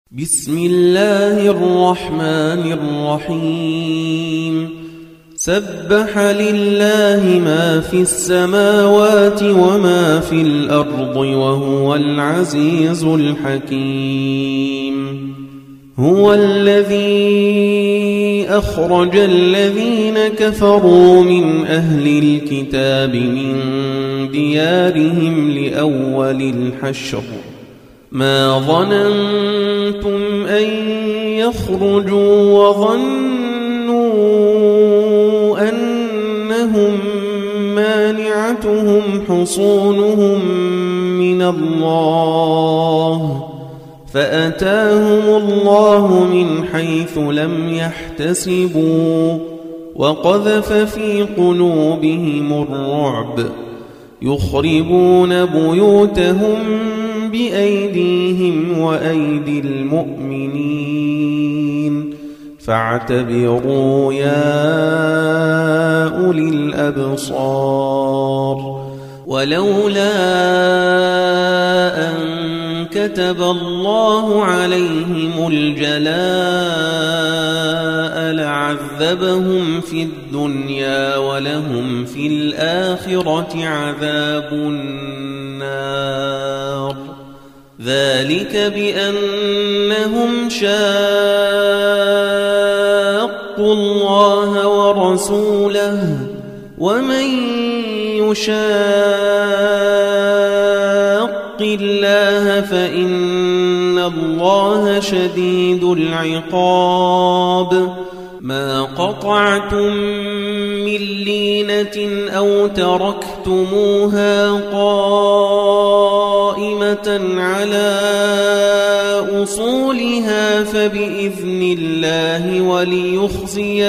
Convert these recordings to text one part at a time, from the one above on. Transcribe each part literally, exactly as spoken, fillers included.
بسم الله الرحمن الرحيم سبح لله ما في السماوات وما في الأرض وهو العزيز الحكيم هو الذي أخرج الذين كفروا من أهل الكتاب من ديارهم لأول الحشر ما ظننتم أن يخرجوا وظنوا أنهم مانعتهم حصونهم من الله فأتاهم الله من حيث لم يحتسبوا وقذف في قلوبهم الرعب يخربون بيوتهم بأيديهم وأيدي المؤمنين فاعتبروا يا أولي الأبصار ولولا أن كتب الله عليهم الجلاء لعذبهم في الدنيا ولهم في الآخرة عذاب النار ذلك بأنهم شاقوا الله ورسوله ومن يشاق الله فإن الله شديد العقاب ما قطعتم من لينة أو تركتموها قائمة على أصولها فبإذن الله وليخزي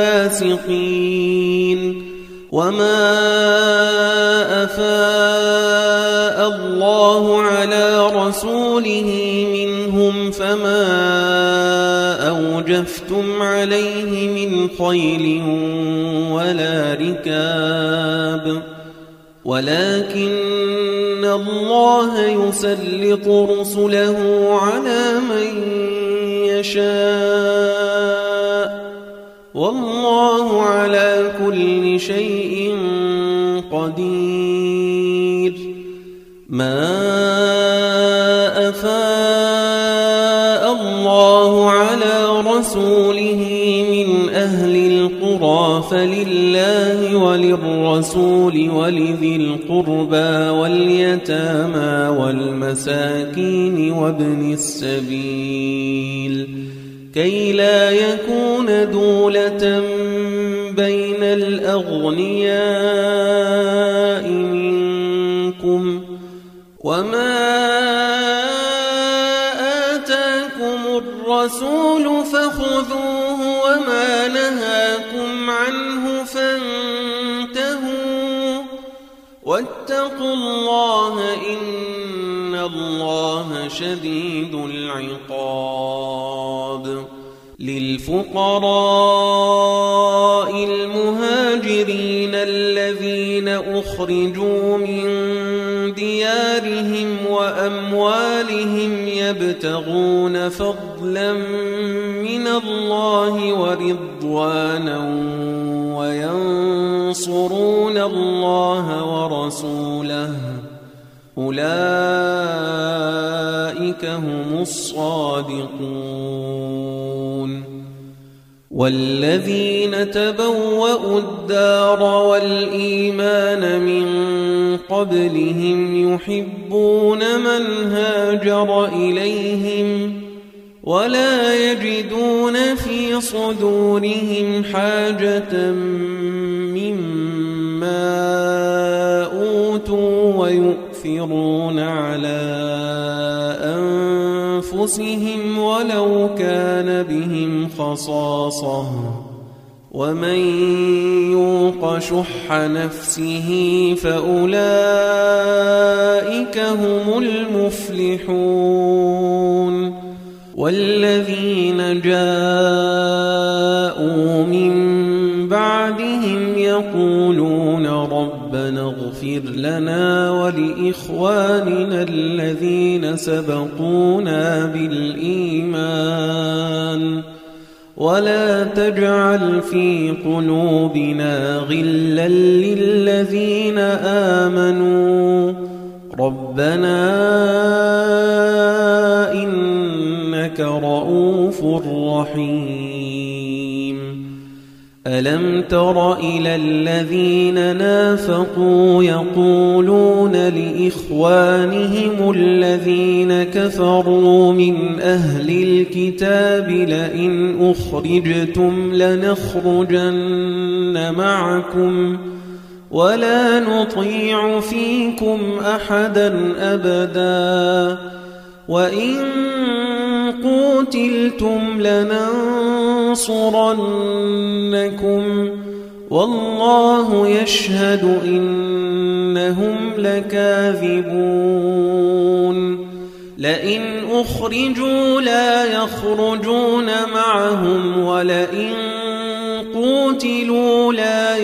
الفاسقين وما أفاء الله على رسوله منهم فما أوجفتم عليه من خيل ولا ركاب ولكن الله يسلط رسله على من يشاء والله على كل شيء قدير ما أفاء الله على رسوله من أهل القرى فلله وللرسول ولذي القربى واليتامى والمساكين وابن السبيل كي لا يكون دولة بين الأغنياء منكم وما آتاكم الرسول فخذوه وما نهاكم عنه فانتهوا واتقوا الله إن الله شديد العقاب للفقراء المهاجرين الذين أخرجوا من ديارهم وأموالهم يبتغون فضلا من الله ورضوانا وينصرون الله ورسوله أولئك هم الصادقون والذين تبوأوا الدار والإيمان من قبلهم يحبون من هاجر إليهم ولا يجدون في صدورهم حاجة مما أوتوا ويؤثرون على أنفسهم ولو كان بهم خصاصة ومن يوق شح نفسه فأولئك هم المفلحون والذين جاءوا من بعدهم يقولون ربنا اغفر لنا ولإخواننا الذين سبقونا بالإيمان ولا تجعل في قلوبنا غلا للذين آمنوا ربنا إنك رؤوف رحيم. ألم تر إلى الذين نافقوا يقولون لإخوانهم الذين كفروا من أهل الكتاب لئن أخرجتم لنخرجن معكم ولا نطيع فيكم أحدا أبدا وإن قوتلتم لننصرنكم والله يشهد إنهم لكاذبون. لئن أخرجوا لا يخرجون معهم ولئن قوتلوا لا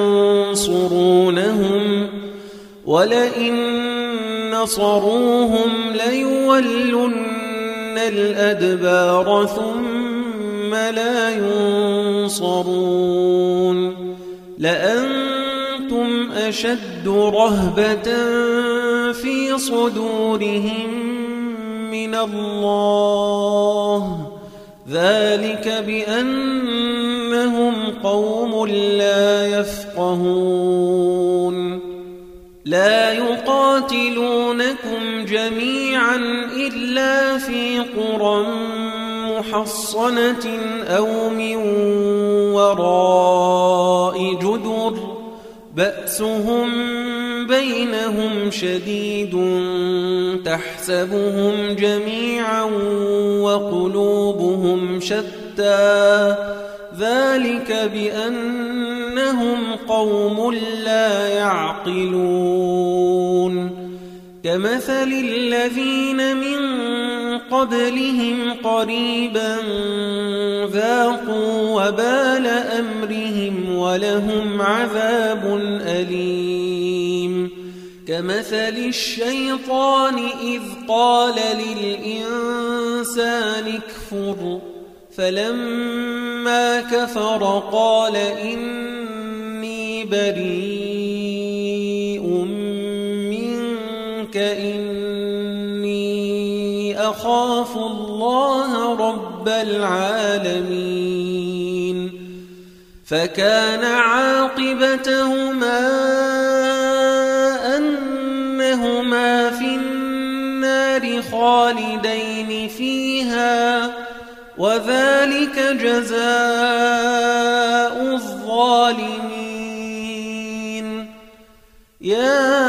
ينصرونهم ولئن نصروهم ليولن الأدبار ثم لا ينصرون. لأنتم أشد رهبة في صدورهم من الله ذلك بأنهم قوم لا يفقهون. لا يقاتلونكم جميعا إلا في قرى محصنة أو من وراء جدر بأسهم بينهم شديد تحسبهم جميعا وقلوبهم شتى ذلك بأنهم قوم لا يعقلون. كمثل الذين من قبلهم قريبا ذاقوا وبال أمرهم ولهم عذاب أليم. كمثل الشيطان إذ قال للإنسان اكفر فلما كفر قال إني بريء منك إني أخاف الله رب العالمين. فكان عاقبتهما أنهما في النار خالدين فيها وذلك جزاء الظالمين. يا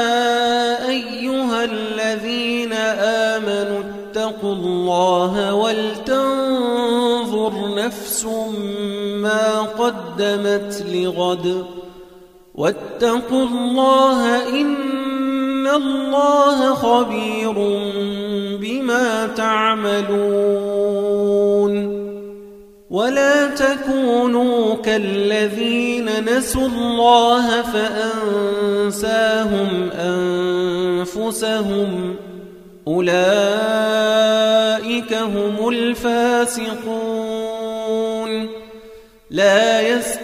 أيها الذين آمنوا اتقوا الله ولتنظر نفس ما قدمت لغد واتقوا الله إن الله خبير بما تعملون. ولا تكونوا كالذين نسوا الله فأنساهم أنفسهم أولئك هم الفاسقون. لا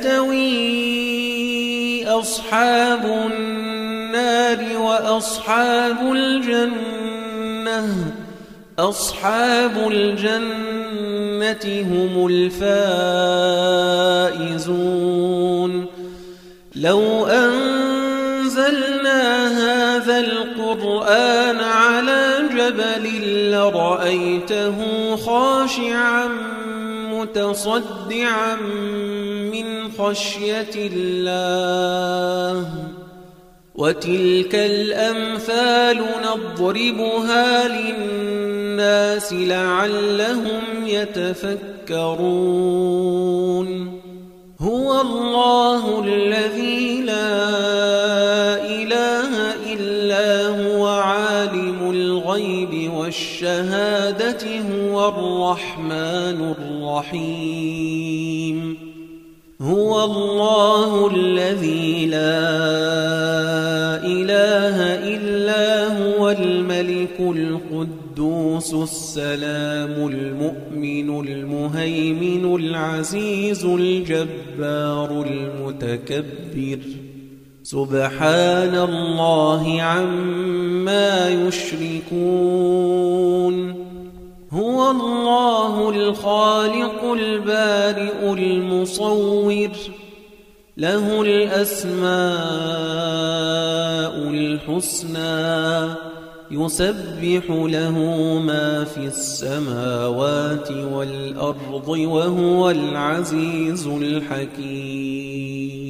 يستوي أصحاب النار وأصحاب الجنة أصحاب الجنة هم الفائزون. لو أنزلنا هذا القرآن على جبل لرأيته خاشعا متصدعا من خشية الله. وتلك الأمثال نضربها للناس لعلهم يتفكرون. هو الله الذي لا إله إلا هو عالم الغيب والشهادة هو الرحمن الرحيم. هو الله الذي لا إله إلا هو الملك القدوس السلام المؤمن المهيمن العزيز الجبار المتكبر سبحان الله عما يشركون هو الله الخالق البارئ المصور له الأسماء الحسنى يسبح له ما في السماوات والأرض وهو العزيز الحكيم